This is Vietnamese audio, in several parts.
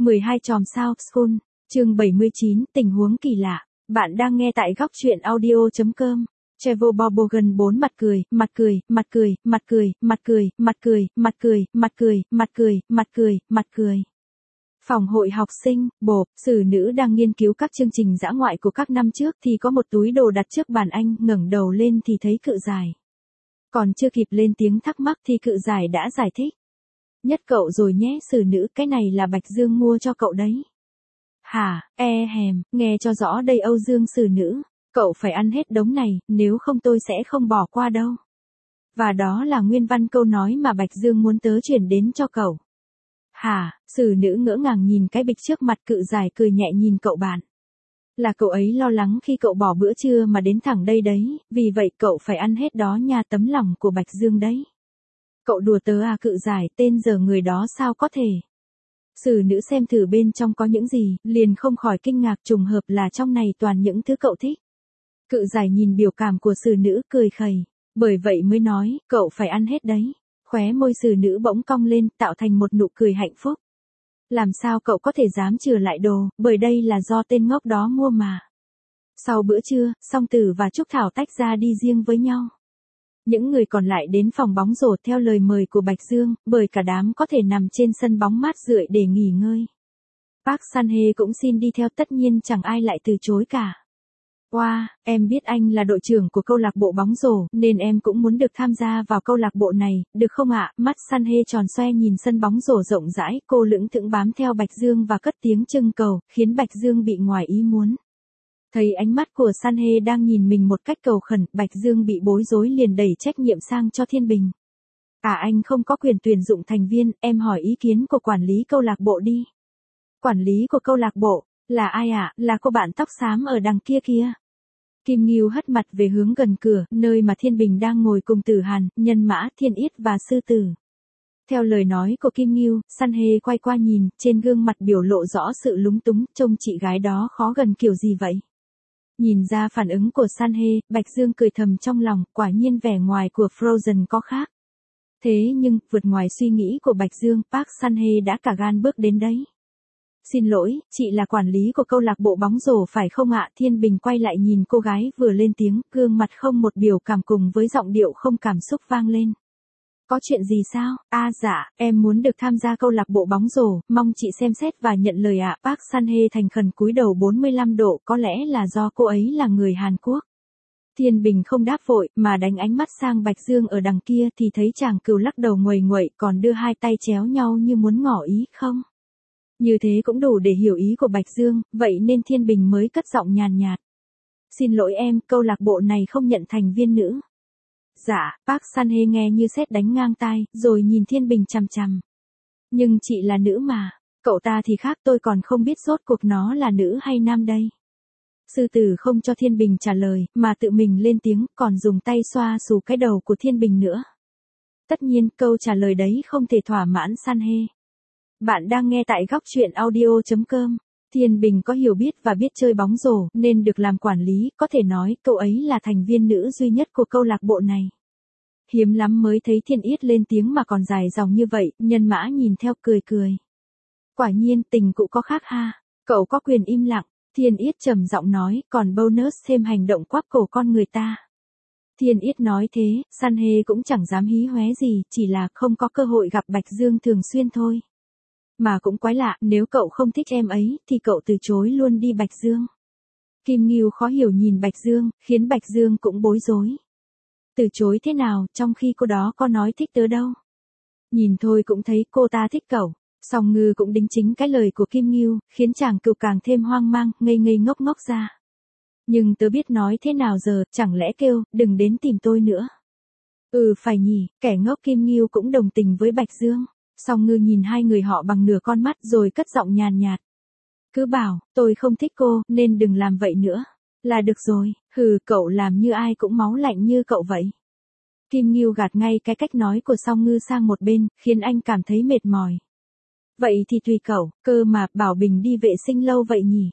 12 chòm sao School, chương 79, tình huống kỳ lạ. Bạn đang nghe tại góc truyện audio.com. Trevor Bobogan 4 mặt cười, mặt cười, mặt cười, mặt cười, mặt cười, mặt cười, mặt cười, mặt cười, mặt cười, mặt cười, mặt cười. Phòng hội học sinh, bộp, xử nữ đang nghiên cứu các chương trình dã ngoại của các năm trước thì có một túi đồ đặt trước bàn anh, ngẩng đầu lên thì thấy cự giải. Còn chưa kịp lên tiếng thắc mắc thì cự giải đã giải thích. Nhất cậu rồi nhé xử nữ, cái này là Bạch Dương mua cho cậu đấy. Hả, hèm, nghe cho rõ đây Âu Dương xử nữ. Cậu phải ăn hết đống này, nếu không tôi sẽ không bỏ qua đâu. Và đó là nguyên văn câu nói mà Bạch Dương muốn tớ chuyển đến cho cậu. Hả, xử nữ ngỡ ngàng nhìn cái bịch trước mặt, cự giải cười nhẹ nhìn cậu bạn. Là cậu ấy lo lắng khi cậu bỏ bữa trưa mà đến thẳng đây đấy, vì vậy cậu phải ăn hết đó nha, tấm lòng của Bạch Dương đấy. Cậu đùa tớ à? Cự giải, tên giờ người đó sao có thể. Xử nữ xem thử bên trong có những gì, liền không khỏi kinh ngạc, trùng hợp là trong này toàn những thứ cậu thích. Cự giải nhìn biểu cảm của xử nữ cười khẩy, bởi vậy mới nói, cậu phải ăn hết đấy. Khóe môi xử nữ bỗng cong lên, tạo thành một nụ cười hạnh phúc. Làm sao cậu có thể dám chừa lại đồ, bởi đây là do tên ngốc đó mua mà. Sau bữa trưa, Song Tử và Trúc Thảo tách ra đi riêng với nhau. Những người còn lại đến phòng bóng rổ theo lời mời của Bạch Dương, bởi cả đám có thể nằm trên sân bóng mát rượi để nghỉ ngơi. Park San-hye cũng xin đi theo, tất nhiên chẳng ai lại từ chối cả. Wow, em biết anh là đội trưởng của câu lạc bộ bóng rổ, nên em cũng muốn được tham gia vào câu lạc bộ này, được không ạ? Mắt San-hye tròn xoe nhìn sân bóng rổ rộng rãi, cô lững thững bám theo Bạch Dương và cất tiếng trưng cầu, khiến Bạch Dương bị ngoài ý muốn. Thấy ánh mắt của San-hye đang nhìn mình một cách cầu khẩn, Bạch Dương bị bối rối liền đẩy trách nhiệm sang cho Thiên Bình. Anh không có quyền tuyển dụng thành viên, em hỏi ý kiến của quản lý câu lạc bộ đi. Quản lý của câu lạc bộ, là ai ạ? Là cô bạn tóc xám ở đằng kia kia. Kim Ngưu hất mặt về hướng gần cửa, nơi mà Thiên Bình đang ngồi cùng Tử Hàn, Nhân Mã, Thiên Yết và Sư Tử. Theo lời nói của Kim Ngưu, San-hye quay qua nhìn, trên gương mặt biểu lộ rõ sự lúng túng, trông chị gái đó khó gần kiểu gì vậy? Nhìn ra phản ứng của San-hye, Bạch Dương cười thầm trong lòng, quả nhiên vẻ ngoài của Frozen có khác. Thế nhưng, vượt ngoài suy nghĩ của Bạch Dương, Park San-hye đã cả gan bước đến đấy. Xin lỗi, chị là quản lý của câu lạc bộ bóng rổ phải không ạ? Thiên Bình quay lại nhìn cô gái vừa lên tiếng, gương mặt không một biểu cảm cùng với giọng điệu không cảm xúc vang lên. Có chuyện gì sao? Dạ, em muốn được tham gia câu lạc bộ bóng rổ, mong chị xem xét và nhận lời ạ. Park San-hye thành khẩn cúi đầu 45 độ, có lẽ là do cô ấy là người Hàn Quốc. Thiên Bình không đáp vội, mà đánh ánh mắt sang Bạch Dương ở đằng kia thì thấy chàng cừu lắc đầu nguầy nguậy, còn đưa hai tay chéo nhau như muốn ngỏ ý không. Như thế cũng đủ để hiểu ý của Bạch Dương, vậy nên Thiên Bình mới cất giọng nhàn nhạt. Xin lỗi em, câu lạc bộ này không nhận thành viên nữ. Dạ, Park San-hye nghe như sét đánh ngang tai, rồi nhìn Thiên Bình chằm chằm. Nhưng chị là nữ mà, cậu ta thì khác, tôi còn không biết rốt cuộc nó là nữ hay nam đây. Sư Tử không cho Thiên Bình trả lời, mà tự mình lên tiếng, còn dùng tay xoa xù cái đầu của Thiên Bình nữa. Tất nhiên, câu trả lời đấy không thể thỏa mãn San-hye. Bạn đang nghe tại góc truyện audio.com. Thiên Bình có hiểu biết và biết chơi bóng rổ, nên được làm quản lý, có thể nói, cậu ấy là thành viên nữ duy nhất của câu lạc bộ này. Hiếm lắm mới thấy Thiên Yết lên tiếng mà còn dài dòng như vậy, Nhân Mã nhìn theo cười cười. Quả nhiên, tình cụ có khác ha, cậu có quyền im lặng, Thiên Yết trầm giọng nói, còn bonus thêm hành động quắp cổ con người ta. Thiên Yết nói thế, San-hye cũng chẳng dám hí hoé gì, chỉ là không có cơ hội gặp Bạch Dương thường xuyên thôi. Mà cũng quái lạ, nếu cậu không thích em ấy, thì cậu từ chối luôn đi Bạch Dương. Kim Ngưu khó hiểu nhìn Bạch Dương, khiến Bạch Dương cũng bối rối. Từ chối thế nào, trong khi cô đó có nói thích tớ đâu. Nhìn thôi cũng thấy cô ta thích cậu. Song Ngư cũng đính chính cái lời của Kim Ngưu, khiến chàng cừu càng thêm hoang mang, ngây ngây ngốc ngốc ra. Nhưng tớ biết nói thế nào giờ, chẳng lẽ kêu, đừng đến tìm tôi nữa. Phải nhỉ, kẻ ngốc. Kim Ngưu cũng đồng tình với Bạch Dương. Song Ngư nhìn hai người họ bằng nửa con mắt rồi cất giọng nhàn nhạt. Cứ bảo, tôi không thích cô, nên đừng làm vậy nữa. Là được rồi, cậu làm như ai cũng máu lạnh như cậu vậy. Kim Ngưu gạt ngay cái cách nói của Song Ngư sang một bên, khiến anh cảm thấy mệt mỏi. Vậy thì tùy cậu, cơ mà, Bảo Bình đi vệ sinh lâu vậy nhỉ?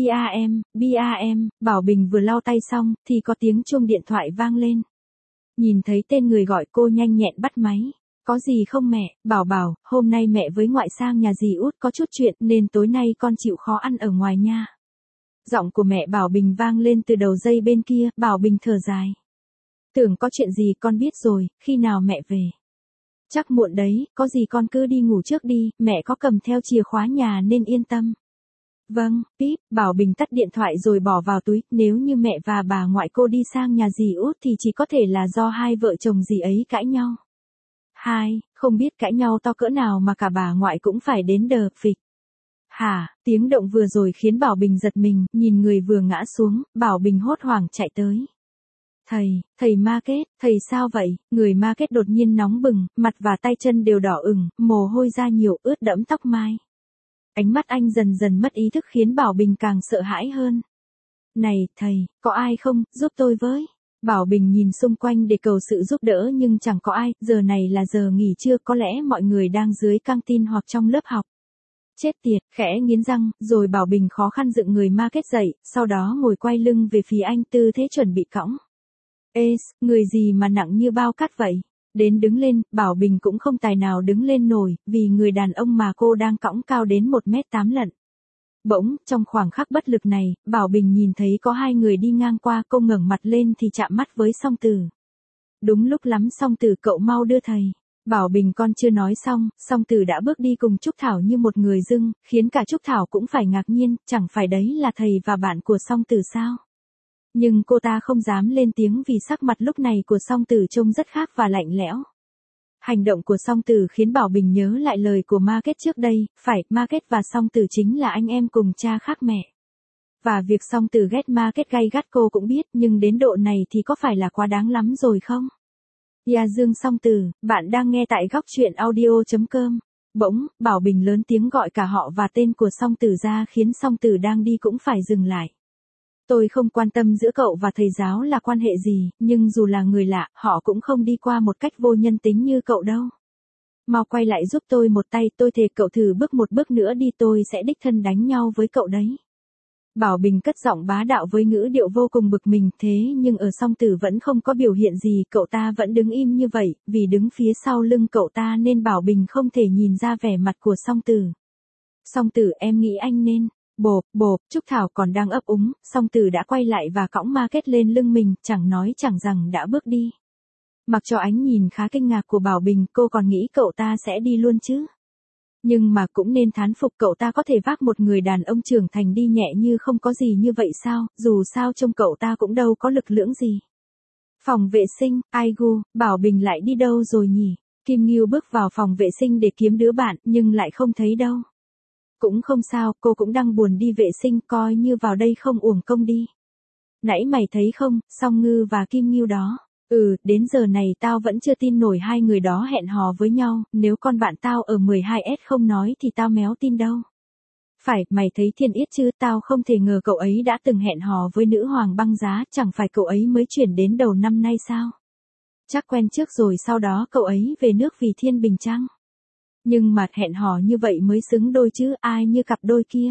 BAM, Bảo Bình vừa lau tay xong, thì có tiếng chuông điện thoại vang lên. Nhìn thấy tên người gọi cô nhanh nhẹn bắt máy. Có gì không mẹ, Bảo Bảo, hôm nay mẹ với ngoại sang nhà dì út có chút chuyện nên tối nay con chịu khó ăn ở ngoài nha. Giọng của mẹ Bảo Bình vang lên từ đầu dây bên kia, Bảo Bình thở dài. Tưởng có chuyện gì con biết rồi, khi nào mẹ về? Chắc muộn đấy, có gì con cứ đi ngủ trước đi, mẹ có cầm theo chìa khóa nhà nên yên tâm. Vâng, Píp, Bảo Bình tắt điện thoại rồi bỏ vào túi, nếu như mẹ và bà ngoại cô đi sang nhà dì út thì chỉ có thể là do hai vợ chồng dì ấy cãi nhau. Không biết cãi nhau to cỡ nào mà cả bà ngoại cũng phải đến đờ phịch. Hả, tiếng động vừa rồi khiến Bảo Bình giật mình, nhìn người vừa ngã xuống, Bảo Bình hốt hoảng chạy tới. Thầy Market, thầy sao vậy? Người Market đột nhiên nóng bừng, mặt và tay chân đều đỏ ửng, mồ hôi ra nhiều, ướt đẫm tóc mai. Ánh mắt anh dần dần mất ý thức khiến Bảo Bình càng sợ hãi hơn. Này, thầy, có ai không, giúp tôi với. Bảo Bình nhìn xung quanh để cầu sự giúp đỡ nhưng chẳng có ai, giờ này là giờ nghỉ trưa, có lẽ mọi người đang dưới căng tin hoặc trong lớp học. Chết tiệt, khẽ nghiến răng, rồi Bảo Bình khó khăn dựng người Market dậy, sau đó ngồi quay lưng về phía anh tư thế chuẩn bị cõng. Ê, người gì mà nặng như bao cát vậy? Đến đứng lên, Bảo Bình cũng không tài nào đứng lên nổi, vì người đàn ông mà cô đang cõng cao đến 1m8 lận. Bỗng, trong khoảng khắc bất lực này, Bảo Bình nhìn thấy có hai người đi ngang qua, cô ngẩng mặt lên thì chạm mắt với Song Tử. Đúng lúc lắm Song Tử, cậu mau đưa thầy. Bảo Bình con chưa nói xong, Song Tử đã bước đi cùng Trúc Thảo như một người dưng, khiến cả Trúc Thảo cũng phải ngạc nhiên, chẳng phải đấy là thầy và bạn của Song Tử sao? Nhưng cô ta không dám lên tiếng vì sắc mặt lúc này của Song Tử trông rất khác và lạnh lẽo. Hành động của Song Tử khiến Bảo Bình nhớ lại lời của Market trước đây, phải, Market và Song Tử chính là anh em cùng cha khác mẹ. Và việc Song Tử ghét Market gay gắt cô cũng biết, nhưng đến độ này thì có phải là quá đáng lắm rồi không? Dương Song Tử, bạn đang nghe tại góc truyện audio.com. Bỗng, Bảo Bình lớn tiếng gọi cả họ và tên của Song Tử ra khiến Song Tử đang đi cũng phải dừng lại. Tôi không quan tâm giữa cậu và thầy giáo là quan hệ gì, nhưng dù là người lạ, họ cũng không đi qua một cách vô nhân tính như cậu đâu. Mau quay lại giúp tôi một tay, tôi thề cậu thử bước một bước nữa đi tôi sẽ đích thân đánh nhau với cậu đấy. Bảo Bình cất giọng bá đạo với ngữ điệu vô cùng bực mình, thế nhưng ở Song Tử vẫn không có biểu hiện gì, cậu ta vẫn đứng im như vậy, vì đứng phía sau lưng cậu ta nên Bảo Bình không thể nhìn ra vẻ mặt của Song Tử. Song Tử, em nghĩ anh nên... Bộp, Trúc Thảo còn đang ấp úng, Song Tử đã quay lại và cõng Market lên lưng mình, chẳng nói chẳng rằng đã bước đi. Mặc cho ánh nhìn khá kinh ngạc của Bảo Bình, cô còn nghĩ cậu ta sẽ đi luôn chứ. Nhưng mà cũng nên thán phục cậu ta có thể vác một người đàn ông trưởng thành đi nhẹ như không có gì như vậy sao, dù sao trông cậu ta cũng đâu có lực lưỡng gì. Phòng vệ sinh, ai gu, Bảo Bình lại đi đâu rồi nhỉ? Kim Ngưu bước vào phòng vệ sinh để kiếm đứa bạn, nhưng lại không thấy đâu. Cũng không sao, cô cũng đang buồn đi vệ sinh, coi như vào đây không uổng công đi. Nãy mày thấy không, Song Ngư và Kim Ngưu đó. Đến giờ này tao vẫn chưa tin nổi hai người đó hẹn hò với nhau, nếu con bạn tao ở 12S không nói thì tao méo tin đâu. Phải, mày thấy Thiên Yết chứ, tao không thể ngờ cậu ấy đã từng hẹn hò với nữ hoàng băng giá, chẳng phải cậu ấy mới chuyển đến đầu năm nay sao? Chắc quen trước rồi sau đó cậu ấy về nước vì Thiên Bình chăng? Nhưng mà hẹn hò như vậy mới xứng đôi chứ, ai như cặp đôi kia.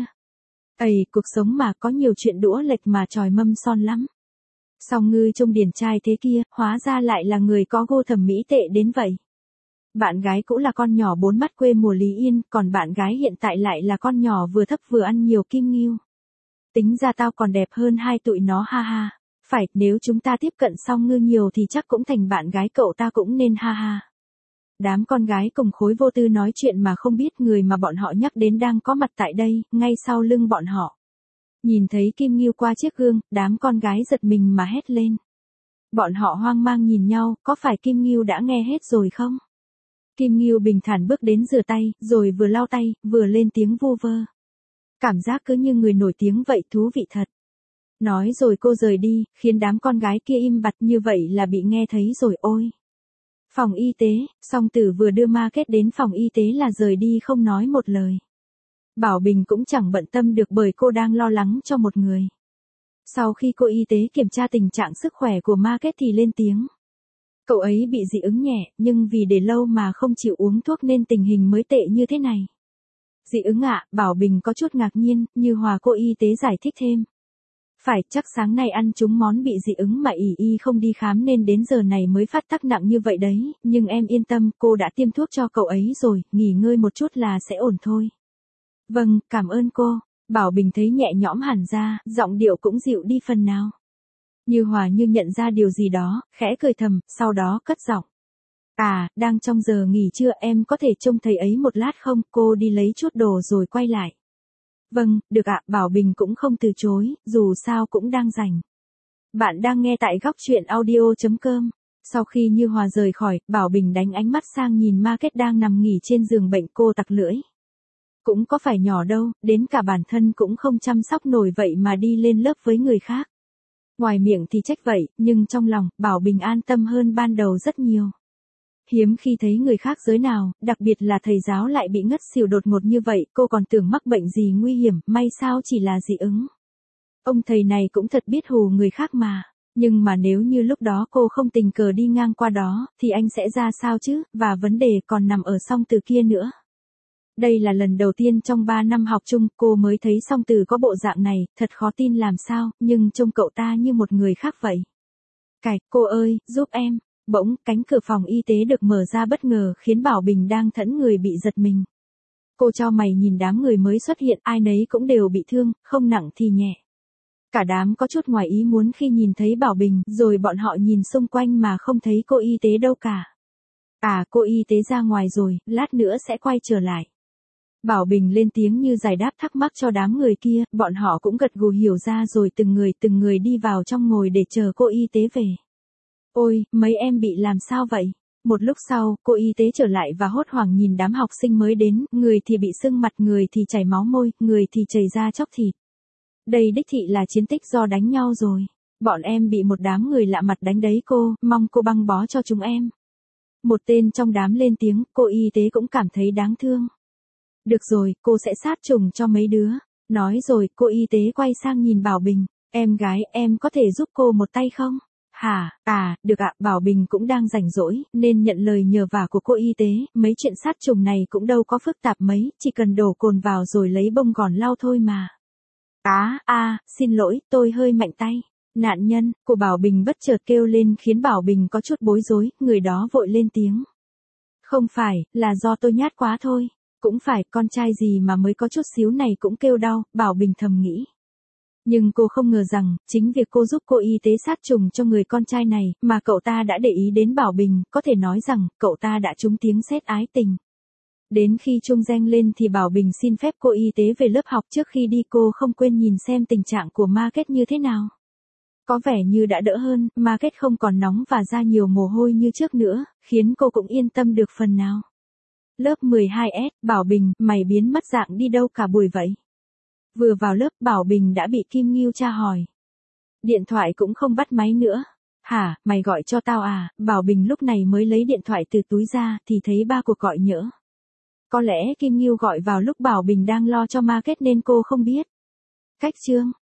Cuộc sống mà có nhiều chuyện đũa lệch mà tròi mâm son lắm. Song Ngư trông điển trai thế kia, hóa ra lại là người có gu thẩm mỹ tệ đến vậy. Bạn gái cũ là con nhỏ bốn mắt quê mùa Lý Yên, còn bạn gái hiện tại lại là con nhỏ vừa thấp vừa ăn nhiều Kim Ngưu. Tính ra tao còn đẹp hơn hai tụi nó ha ha. Phải, nếu chúng ta tiếp cận Song Ngư nhiều thì chắc cũng thành bạn gái cậu ta cũng nên ha ha. Đám con gái cùng khối vô tư nói chuyện mà không biết người mà bọn họ nhắc đến đang có mặt tại đây, ngay sau lưng bọn họ. Nhìn thấy Kim Ngưu qua chiếc gương, đám con gái giật mình mà hét lên. Bọn họ hoang mang nhìn nhau, có phải Kim Ngưu đã nghe hết rồi không? Kim Ngưu bình thản bước đến rửa tay, rồi vừa lau tay, vừa lên tiếng vu vơ. Cảm giác cứ như người nổi tiếng vậy, thú vị thật. Nói rồi cô rời đi, khiến đám con gái kia im bặt, như vậy là bị nghe thấy rồi ôi. Phòng y tế, Song Tử vừa đưa Market đến phòng y tế là rời đi không nói một lời. Bảo Bình cũng chẳng bận tâm được bởi cô đang lo lắng cho một người. Sau khi cô y tế kiểm tra tình trạng sức khỏe của Market thì lên tiếng. Cậu ấy bị dị ứng nhẹ, nhưng vì để lâu mà không chịu uống thuốc nên tình hình mới tệ như thế này. Dị ứng ạ, Bảo Bình có chút ngạc nhiên, Như Hòa cô y tế giải thích thêm. Phải, chắc sáng nay ăn trúng món bị dị ứng mà ỉ y không đi khám nên đến giờ này mới phát tác nặng như vậy đấy, nhưng em yên tâm, cô đã tiêm thuốc cho cậu ấy rồi, nghỉ ngơi một chút là sẽ ổn thôi. Vâng, cảm ơn cô. Bảo Bình thấy nhẹ nhõm hẳn ra, giọng điệu cũng dịu đi phần nào. Như Hòa như nhận ra điều gì đó, khẽ cười thầm, sau đó cất giọng. À, đang trong giờ nghỉ trưa, em có thể trông thầy ấy một lát không, cô đi lấy chút đồ rồi quay lại. Vâng, được ạ, Bảo Bình cũng không từ chối, dù sao cũng đang rảnh. Bạn đang nghe tại góc truyện audio.com. Sau khi Như Hòa rời khỏi, Bảo Bình đánh ánh mắt sang nhìn Market đang nằm nghỉ trên giường bệnh, cô tặc lưỡi. Cũng có phải nhỏ đâu, đến cả bản thân cũng không chăm sóc nổi vậy mà đi lên lớp với người khác. Ngoài miệng thì trách vậy, nhưng trong lòng, Bảo Bình an tâm hơn ban đầu rất nhiều. Hiếm khi thấy người khác giới nào, đặc biệt là thầy giáo lại bị ngất xỉu đột ngột như vậy, cô còn tưởng mắc bệnh gì nguy hiểm, may sao chỉ là dị ứng. Ông thầy này cũng thật biết hù người khác mà. Nhưng mà nếu như lúc đó cô không tình cờ đi ngang qua đó, thì anh sẽ ra sao chứ, và vấn đề còn nằm ở Song Từ kia nữa. Đây là lần đầu tiên trong 3 năm học chung cô mới thấy Song Từ có bộ dạng này, thật khó tin làm sao, nhưng trông cậu ta như một người khác vậy. Cải, cô ơi, giúp em. Bỗng, cánh cửa phòng y tế được mở ra bất ngờ khiến Bảo Bình đang thẫn người bị giật mình. Cô chau mày nhìn đám người mới xuất hiện, ai nấy cũng đều bị thương, không nặng thì nhẹ. Cả đám có chút ngoài ý muốn khi nhìn thấy Bảo Bình, rồi bọn họ nhìn xung quanh mà không thấy cô y tế đâu cả. À, cô y tế ra ngoài rồi, lát nữa sẽ quay trở lại. Bảo Bình lên tiếng như giải đáp thắc mắc cho đám người kia, bọn họ cũng gật gù hiểu ra rồi từng người đi vào trong ngồi để chờ cô y tế về. Ôi, mấy em bị làm sao vậy? Một lúc sau, cô y tế trở lại và hốt hoảng nhìn đám học sinh mới đến, người thì bị sưng mặt, người thì chảy máu môi, người thì chảy ra chóc thịt. Đây đích thị là chiến tích do đánh nhau rồi. Bọn em bị một đám người lạ mặt đánh đấy cô, mong cô băng bó cho chúng em. Một tên trong đám lên tiếng, cô y tế cũng cảm thấy đáng thương. Được rồi, cô sẽ sát trùng cho mấy đứa. Nói rồi, cô y tế quay sang nhìn Bảo Bình. Em gái, em có thể giúp cô một tay không? Hả, à, được ạ, Bảo Bình cũng đang rảnh rỗi, nên nhận lời nhờ vả của cô y tế, mấy chuyện sát trùng này cũng đâu có phức tạp mấy, chỉ cần đổ cồn vào rồi lấy bông gòn lau thôi mà. Xin lỗi, tôi hơi mạnh tay. Nạn nhân, của Bảo Bình bất chợt kêu lên khiến Bảo Bình có chút bối rối, người đó vội lên tiếng. Không phải, là do tôi nhát quá thôi. Cũng phải, con trai gì mà mới có chút xíu này cũng kêu đau, Bảo Bình thầm nghĩ. Nhưng cô không ngờ rằng, chính việc cô giúp cô y tế sát trùng cho người con trai này, mà cậu ta đã để ý đến Bảo Bình, có thể nói rằng, cậu ta đã trúng tiếng sét ái tình. Đến khi chuông reng lên thì Bảo Bình xin phép cô y tế về lớp học, trước khi đi cô không quên nhìn xem tình trạng của Market như thế nào. Có vẻ như đã đỡ hơn, Market không còn nóng và ra nhiều mồ hôi như trước nữa, khiến cô cũng yên tâm được phần nào. Lớp 12S, Bảo Bình, mày biến mất dạng đi đâu cả buổi vậy? Vừa vào lớp, Bảo Bình đã bị Kim Ngưu tra hỏi. Điện thoại cũng không bắt máy nữa. Hả, mày gọi cho tao à? Bảo Bình lúc này mới lấy điện thoại từ túi ra, thì thấy 3 cuộc gọi nhỡ. Có lẽ Kim Ngưu gọi vào lúc Bảo Bình đang lo cho Market nên cô không biết. Cách chương.